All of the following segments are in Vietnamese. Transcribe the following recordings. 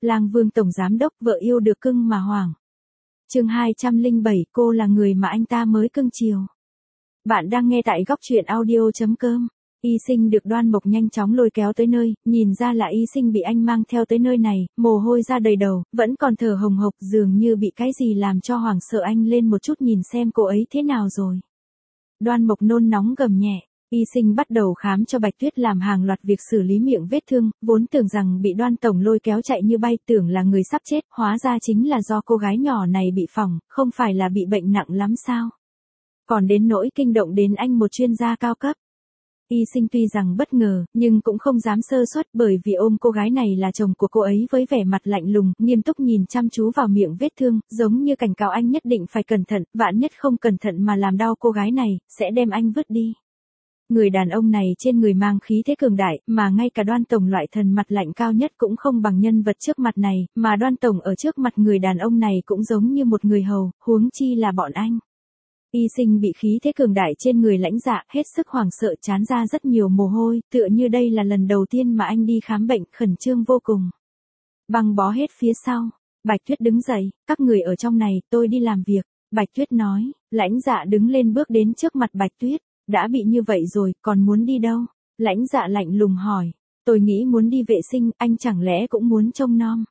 Lang Vương tổng giám đốc vợ yêu được cưng mà hoảng. Chương 207, cô là người mà anh ta mới cưng chiều. Bạn đang nghe tại góc truyện audio.com. Y Sinh được Đoan Mộc nhanh chóng lôi kéo tới nơi, nhìn ra là Y Sinh bị anh mang theo tới nơi này, mồ hôi ra đầy đầu, vẫn còn thở hồng hộc, dường như bị cái gì làm cho hoảng sợ. Anh lên một chút nhìn xem cô ấy thế nào rồi. Đoan Mộc nôn nóng gầm nhẹ. Y Sinh bắt đầu khám cho Bạch Tuyết, làm hàng loạt việc xử lý miệng vết thương, vốn tưởng rằng bị Đoan tổng lôi kéo chạy như bay, tưởng là người sắp chết, hóa ra chính là do cô gái nhỏ này bị phỏng, không phải là bị bệnh nặng lắm sao? Còn đến nỗi kinh động đến anh một chuyên gia cao cấp. Y Sinh tuy rằng bất ngờ, nhưng cũng không dám sơ suất, bởi vì ôm cô gái này là chồng của cô ấy với vẻ mặt lạnh lùng, nghiêm túc nhìn chăm chú vào miệng vết thương, giống như cảnh cáo anh nhất định phải cẩn thận, vạn nhất không cẩn thận mà làm đau cô gái này, sẽ đem anh vứt đi. Người đàn ông này trên người mang khí thế cường đại, mà ngay cả Đoan tổng loại thần mặt lạnh cao nhất cũng không bằng nhân vật trước mặt này, mà Đoan tổng ở trước mặt người đàn ông này cũng giống như một người hầu, huống chi là bọn anh. Y Sinh bị khí thế cường đại trên người lãnh dạ, hết sức hoảng sợ, trán ra rất nhiều mồ hôi, tựa như đây là lần đầu tiên mà anh đi khám bệnh, khẩn trương vô cùng. Băng bó hết phía sau, Bạch Tuyết đứng dậy, các người ở trong này, tôi đi làm việc. Bạch Tuyết nói. Lãnh dạ đứng lên bước đến trước mặt Bạch Tuyết. Đã bị như vậy rồi, còn muốn đi đâu? Lãnh dạ lạnh lùng hỏi. Tôi nghĩ muốn đi vệ sinh, anh chẳng lẽ cũng muốn trông nom?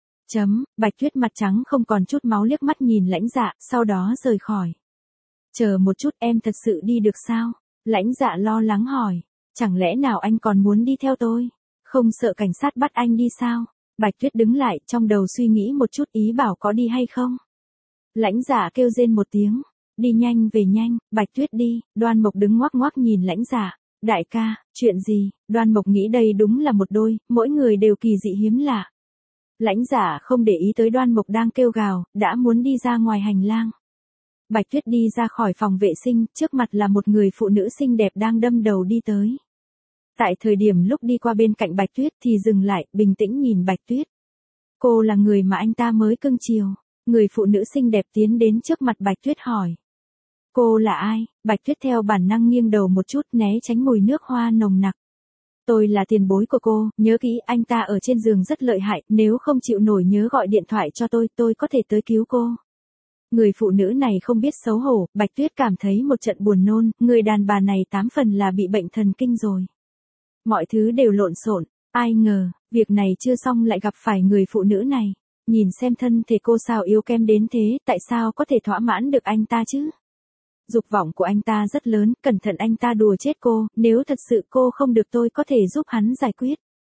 Bạch Tuyết mặt trắng không còn chút máu liếc mắt nhìn lãnh dạ, sau đó rời khỏi. Chờ một chút, em thật sự đi được sao? Lãnh dạ lo lắng hỏi. Chẳng lẽ nào anh còn muốn đi theo tôi? Không sợ cảnh sát bắt anh đi sao? Bạch Tuyết đứng lại, trong đầu suy nghĩ một chút, ý bảo có đi hay không? Lãnh dạ kêu rên một tiếng. Đi nhanh về nhanh, Bạch Tuyết đi. Đoan Mộc đứng ngoác ngoác nhìn lãnh dạ. Đại ca, chuyện gì? Đoan Mộc nghĩ đây đúng là một đôi, mỗi người đều kỳ dị hiếm lạ. Lãnh dạ không để ý tới Đoan Mộc đang kêu gào, đã muốn đi ra ngoài hành lang. Bạch Tuyết đi ra khỏi phòng vệ sinh, trước mặt là một người phụ nữ xinh đẹp đang đâm đầu đi tới. Tại thời điểm lúc đi qua bên cạnh Bạch Tuyết thì dừng lại, bình tĩnh nhìn Bạch Tuyết. Cô là người mà anh ta mới cưng chiều. Người phụ nữ xinh đẹp tiến đến trước mặt Bạch Tuyết hỏi. Cô là ai? Bạch Tuyết theo bản năng nghiêng đầu một chút, né tránh mùi nước hoa nồng nặc. Tôi là tiền bối của cô, nhớ kỹ, anh ta ở trên giường rất lợi hại, nếu không chịu nổi nhớ gọi điện thoại cho tôi có thể tới cứu cô. Người phụ nữ này không biết xấu hổ, Bạch Tuyết cảm thấy một trận buồn nôn, người đàn bà này 8 phần là bị bệnh thần kinh rồi. Mọi thứ đều lộn xộn, ai ngờ, việc này chưa xong lại gặp phải người phụ nữ này. Nhìn xem thân thể cô sao yếu kém đến thế, tại sao có thể thỏa mãn được anh ta chứ? Dục vọng của anh ta rất lớn, cẩn thận anh ta đùa chết cô, nếu thật sự cô không được tôi có thể giúp hắn giải quyết.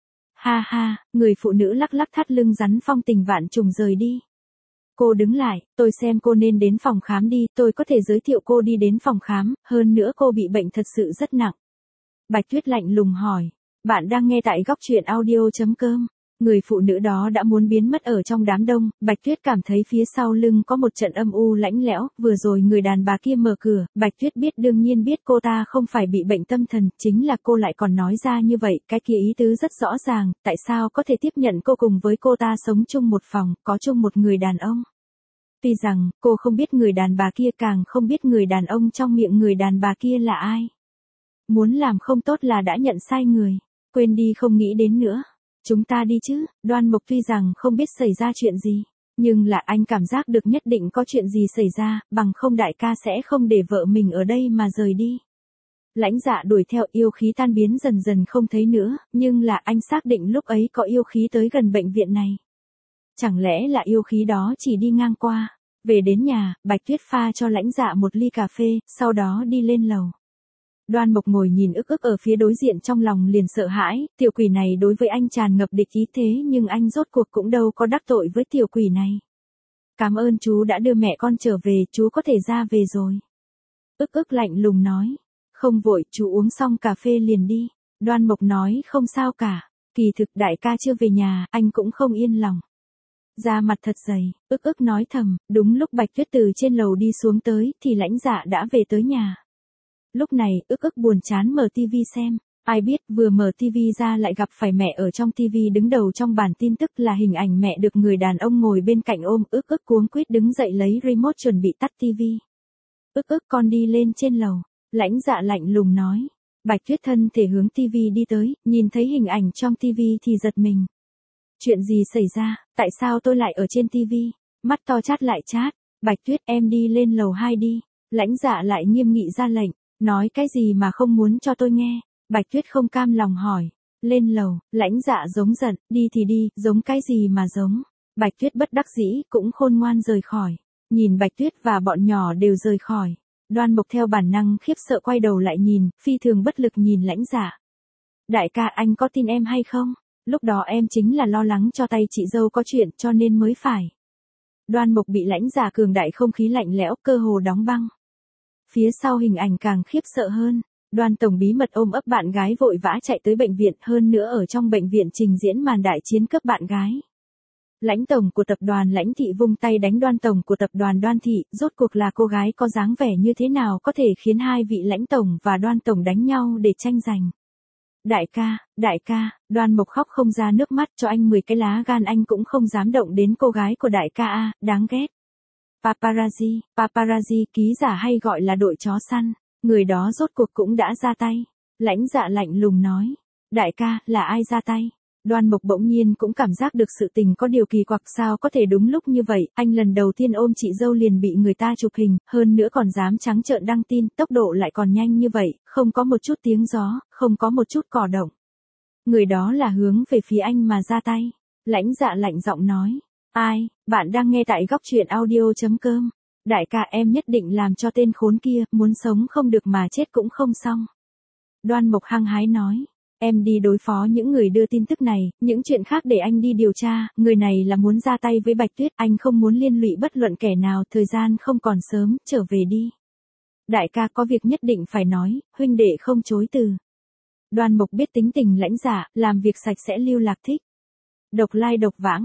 Ha ha, người phụ nữ lắc lắc thắt lưng rắn phong tình vạn trùng rời đi. Cô đứng lại, tôi xem cô nên đến phòng khám đi, tôi có thể giới thiệu cô đi đến phòng khám, hơn nữa cô bị bệnh thật sự rất nặng. Bạch Tuyết lạnh lùng hỏi, bạn đang nghe tại góc truyện audio.com. Người phụ nữ đó đã muốn biến mất ở trong đám đông, Bạch Tuyết cảm thấy phía sau lưng có một trận âm u lãnh lẽo, vừa rồi người đàn bà kia mở cửa, Bạch Tuyết biết, đương nhiên biết cô ta không phải bị bệnh tâm thần, chính là cô lại còn nói ra như vậy, cái kia ý tứ rất rõ ràng, tại sao có thể tiếp nhận cô cùng với cô ta sống chung một phòng, có chung một người đàn ông. Tuy rằng, cô không biết người đàn bà kia, càng không biết người đàn ông trong miệng người đàn bà kia là ai. Muốn làm không tốt là đã nhận sai người, quên đi không nghĩ đến nữa. Chúng ta đi chứ. Đoan Mộc tuy rằng không biết xảy ra chuyện gì, nhưng là anh cảm giác được nhất định có chuyện gì xảy ra, bằng không đại ca sẽ không để vợ mình ở đây mà rời đi. Lãnh dạ đuổi theo, yêu khí tan biến dần dần không thấy nữa, nhưng là anh xác định lúc ấy có yêu khí tới gần bệnh viện này. Chẳng lẽ là yêu khí đó chỉ đi ngang qua. Về đến nhà, Bạch Tuyết pha cho lãnh dạ một ly cà phê, sau đó đi lên lầu. Đoan Mộc ngồi nhìn ức ức ở phía đối diện, trong lòng liền sợ hãi, tiểu quỷ này đối với anh tràn ngập địch ý, thế nhưng anh rốt cuộc cũng đâu có đắc tội với tiểu quỷ này. Cảm ơn chú đã đưa mẹ con trở về, chú có thể ra về rồi. Ức ức lạnh lùng nói. Không vội, chú uống xong cà phê liền đi. Đoan Mộc nói không sao cả, kỳ thực đại ca chưa về nhà, anh cũng không yên lòng. Da mặt thật dày, ức ức nói thầm, đúng lúc Bạch Tuyết từ trên lầu đi xuống tới, thì lãnh dạ đã về tới nhà. Lúc này, ức ức buồn chán mở tivi xem, ai biết vừa mở tivi ra lại gặp phải mẹ ở trong tivi, đứng đầu trong bản tin tức là hình ảnh mẹ được người đàn ông ngồi bên cạnh ôm, ức ức cuống quýt đứng dậy lấy remote chuẩn bị tắt tivi. Ức ức con đi lên trên lầu, lãnh dạ lạnh lùng nói. Bạch Tuyết thân thể hướng tivi đi tới, nhìn thấy hình ảnh trong tivi thì giật mình. Chuyện gì xảy ra, tại sao tôi lại ở trên TV? Mắt to chát lại chát, Bạch Tuyết em đi lên lầu 2 đi. Lãnh Dạ lại nghiêm nghị ra lệnh, nói cái gì mà không muốn cho tôi nghe. Bạch Tuyết không cam lòng hỏi, lên lầu, Lãnh Dạ giống giận, đi thì đi, giống cái gì mà giống. Bạch Tuyết bất đắc dĩ cũng khôn ngoan rời khỏi. Nhìn Bạch Tuyết và bọn nhỏ đều rời khỏi. Đoan Mục theo bản năng khiếp sợ quay đầu lại nhìn, phi thường bất lực nhìn Lãnh Dạ. Đại ca anh có tin em hay không? Lúc đó em chính là lo lắng cho tay chị dâu có chuyện cho nên mới phải. Đoan Mục bị Lãnh Dạ cường đại không khí lạnh lẽo cơ hồ đóng băng. Phía sau hình ảnh càng khiếp sợ hơn. Đoan Tổng bí mật ôm ấp bạn gái vội vã chạy tới bệnh viện, hơn nữa ở trong bệnh viện trình diễn màn đại chiến cướp bạn gái. Lãnh Tổng của tập đoàn Lãnh Thị vung tay đánh Đoan Tổng của tập đoàn Đoan Thị, rốt cuộc là cô gái có dáng vẻ như thế nào có thể khiến hai vị Lãnh Tổng và Đoan Tổng đánh nhau để tranh giành. Đại ca, Đoan Mục khóc không ra nước mắt, cho anh 10 cái lá gan anh cũng không dám động đến cô gái của đại ca a, đáng ghét. Paparazzi, ký giả hay gọi là đội chó săn, người đó rốt cuộc cũng đã ra tay. Lãnh Dạ lạnh lùng nói, đại ca, là ai ra tay? Đoan Mục bỗng nhiên cũng cảm giác được sự tình có điều kỳ quặc, sao có thể đúng lúc như vậy, anh lần đầu tiên ôm chị dâu liền bị người ta chụp hình, hơn nữa còn dám trắng trợn đăng tin, tốc độ lại còn nhanh như vậy, không có một chút tiếng gió, không có một chút cỏ động. Người đó là hướng về phía anh mà ra tay. Lãnh Dạ lạnh giọng nói, ai, bạn đang nghe tại góc truyện audio.com. Đại ca em nhất định làm cho tên khốn kia, muốn sống không được mà chết cũng không xong. Đoan Mục hăng hái nói. Em đi đối phó những người đưa tin tức này, những chuyện khác để anh đi điều tra, người này là muốn ra tay với Bạch Tuyết, anh không muốn liên lụy bất luận kẻ nào, thời gian không còn sớm, trở về đi. Đại ca có việc nhất định phải nói, huynh đệ không chối từ. Đoan Mục biết tính tình Lãnh Dạ, làm việc sạch sẽ lưu lạc thích. Độc lai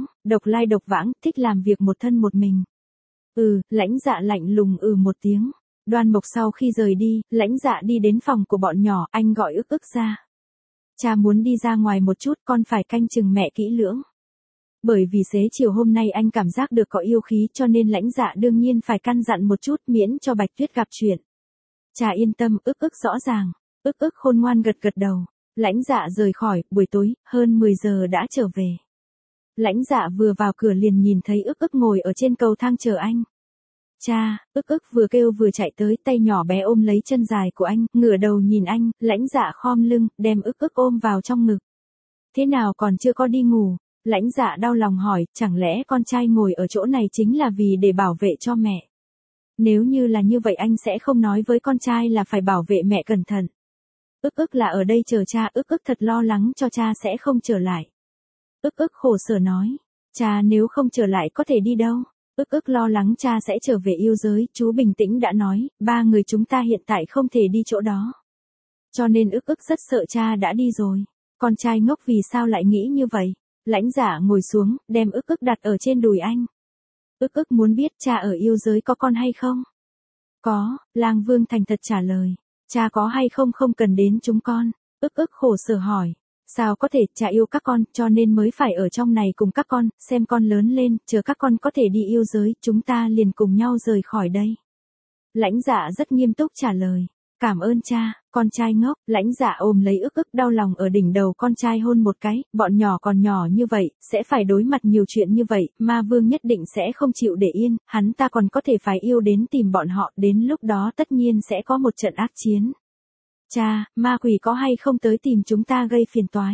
độc vãng, thích làm việc một thân một mình. Lãnh Dạ lạnh lùng một tiếng. Đoan Mục sau khi rời đi, Lãnh Dạ đi đến phòng của bọn nhỏ, anh gọi ức ra. Cha muốn đi ra ngoài một chút, con phải canh chừng mẹ kỹ lưỡng. Bởi vì xế chiều hôm nay anh cảm giác được có yêu khí cho nên Lãnh Dạ đương nhiên phải căn dặn một chút miễn cho Bạch Tuyết gặp chuyện. Cha yên tâm, ức rõ ràng. Ức khôn ngoan gật gật đầu. Lãnh Dạ rời khỏi, buổi tối, hơn 10 giờ đã trở về. Lãnh Dạ vừa vào cửa liền nhìn thấy ức ngồi ở trên cầu thang chờ anh. Cha, ức vừa kêu vừa chạy tới, tay nhỏ bé ôm lấy chân dài của anh, ngửa đầu nhìn anh, Lãnh Dạ khom lưng, đem ức ôm vào trong ngực. Thế nào còn chưa có đi ngủ? Lãnh Dạ đau lòng hỏi, chẳng lẽ con trai ngồi ở chỗ này chính là vì để bảo vệ cho mẹ? Nếu như là như vậy anh sẽ không nói với con trai là phải bảo vệ mẹ cẩn thận. Ức là ở đây chờ cha, ức thật lo lắng cho cha sẽ không trở lại. Ức khổ sở nói, cha nếu không trở lại có thể đi đâu? Ức lo lắng cha sẽ trở về yêu giới, chú bình tĩnh đã nói, ba người chúng ta hiện tại không thể đi chỗ đó. Cho nên ức rất sợ cha đã đi rồi. Con trai ngốc vì sao lại nghĩ như vậy? Lãnh Dạ ngồi xuống, đem ức đặt ở trên đùi anh. Ức muốn biết cha ở yêu giới có con hay không? Có, Lang Vương thành thật trả lời. Cha có hay không không cần đến chúng con. Ức khổ sở hỏi. Sao có thể, cha yêu các con, cho nên mới phải ở trong này cùng các con, xem con lớn lên, chờ các con có thể đi yêu giới, chúng ta liền cùng nhau rời khỏi đây. Lãnh Dạ rất nghiêm túc trả lời. Cảm ơn cha, con trai ngốc. Lãnh Dạ ôm lấy ức đau lòng ở đỉnh đầu con trai hôn một cái, bọn nhỏ còn nhỏ như vậy, sẽ phải đối mặt nhiều chuyện như vậy, ma vương nhất định sẽ không chịu để yên, hắn ta còn có thể phải yêu đến tìm bọn họ, đến lúc đó tất nhiên sẽ có một trận ác chiến. Cha, ma quỷ có hay không tới tìm chúng ta gây phiền toái?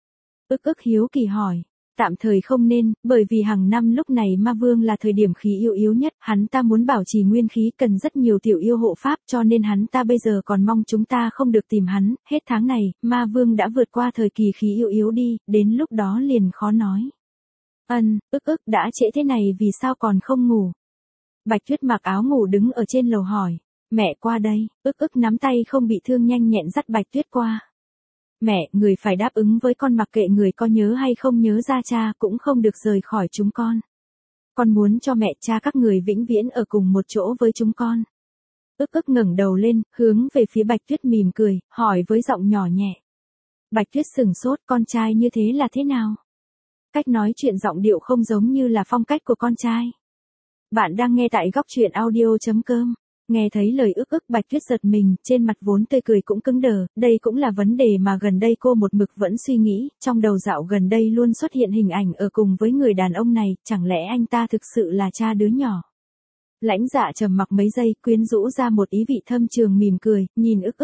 Ức hiếu kỳ hỏi. Tạm thời không nên, bởi vì hàng năm lúc này ma vương là thời điểm khí yêu yếu nhất, hắn ta muốn bảo trì nguyên khí cần rất nhiều tiểu yêu hộ pháp cho nên hắn ta bây giờ còn mong chúng ta không được tìm hắn, hết tháng này, ma vương đã vượt qua thời kỳ khí yêu yếu đi, đến lúc đó liền khó nói. Ức đã trễ thế này vì sao còn không ngủ? Bạch Tuyết mặc áo ngủ đứng ở trên lầu hỏi. Mẹ qua đây, ức nắm tay không bị thương nhanh nhẹn dắt Bạch Tuyết qua. Mẹ, người phải đáp ứng với con mặc kệ người có nhớ hay không nhớ ra cha cũng không được rời khỏi chúng con. Con muốn cho mẹ cha các người vĩnh viễn ở cùng một chỗ với chúng con. Ức ngẩng đầu lên, hướng về phía Bạch Tuyết mỉm cười, hỏi với giọng nhỏ nhẹ. Bạch Tuyết sửng sốt, con trai như thế là thế nào? Cách nói chuyện giọng điệu không giống như là phong cách của con trai. Bạn đang nghe tại góc truyện audio.com. Nghe thấy lời ức Bạch Tuyết giật mình, trên mặt vốn tươi cười cũng cứng đờ, đây cũng là vấn đề mà gần đây cô một mực vẫn suy nghĩ, trong đầu dạo gần đây luôn xuất hiện hình ảnh ở cùng với người đàn ông này, chẳng lẽ anh ta thực sự là cha đứa nhỏ. Lãnh Dạ trầm mặc mấy giây, quyến rũ ra một ý vị thâm trường mỉm cười, nhìn ức.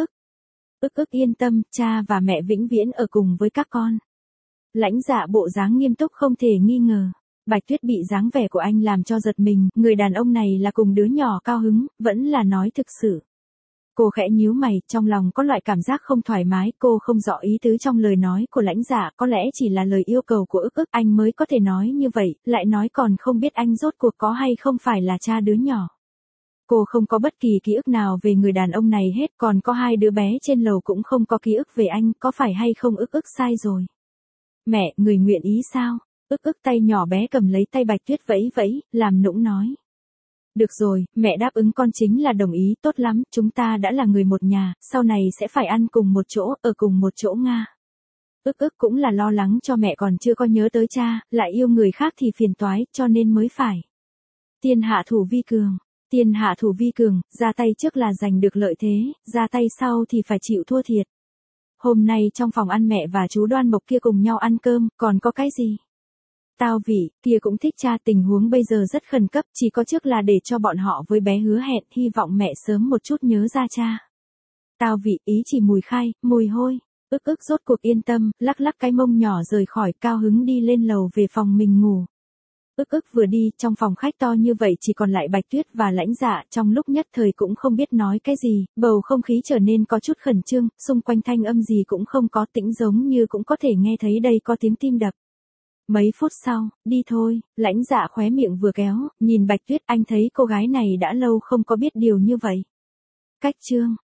Ức yên tâm, cha và mẹ vĩnh viễn ở cùng với các con. Lãnh Dạ bộ dáng nghiêm túc không thể nghi ngờ. Bạch Tuyết bị dáng vẻ của anh làm cho giật mình, người đàn ông này là cùng đứa nhỏ cao hứng, vẫn là nói thực sự. Cô khẽ nhíu mày, trong lòng có loại cảm giác không thoải mái, cô không rõ ý tứ trong lời nói của Lãnh Dạ, có lẽ chỉ là lời yêu cầu của ức anh mới có thể nói như vậy, lại nói còn không biết anh rốt cuộc có hay không phải là cha đứa nhỏ. Cô không có bất kỳ ký ức nào về người đàn ông này hết, còn có 2 đứa bé trên lầu cũng không có ký ức về anh, có phải hay không ức sai rồi. Mẹ, người nguyện ý sao? Ức tay nhỏ bé cầm lấy tay Bạch Tuyết vẫy vẫy, làm nũng nói. Được rồi, mẹ đáp ứng con chính là đồng ý, tốt lắm, chúng ta đã là người một nhà, sau này sẽ phải ăn cùng một chỗ, ở cùng một chỗ Nga. Ức cũng là lo lắng cho mẹ còn chưa có nhớ tới cha, lại yêu người khác thì phiền toái, cho nên mới phải. Tiên hạ thủ vi cường. Tiên hạ thủ vi cường, ra tay trước là giành được lợi thế, ra tay sau thì phải chịu thua thiệt. Hôm nay trong phòng ăn mẹ và chú Đoan Mộc kia cùng nhau ăn cơm, còn có cái gì? Tao Vị, kia cũng thích cha, tình huống bây giờ rất khẩn cấp, chỉ có trước là để cho bọn họ với bé hứa hẹn, hy vọng mẹ sớm một chút nhớ ra cha. Tao Vị, ý chỉ mùi khai, mùi hôi. Ức rốt cuộc yên tâm, lắc lắc cái mông nhỏ rời khỏi, cao hứng đi lên lầu về phòng mình ngủ. Ức vừa đi, trong phòng khách to như vậy chỉ còn lại Bạch Tuyết và Lãnh Dạ, trong lúc nhất thời cũng không biết nói cái gì, bầu không khí trở nên có chút khẩn trương, xung quanh thanh âm gì cũng không có, tĩnh giống như cũng có thể nghe thấy đây có tiếng tim đập. Mấy phút sau, đi thôi, Lãnh Dạ khóe miệng vừa kéo, nhìn Bạch Tuyết, anh thấy cô gái này đã lâu không có biết điều như vậy. Cách chương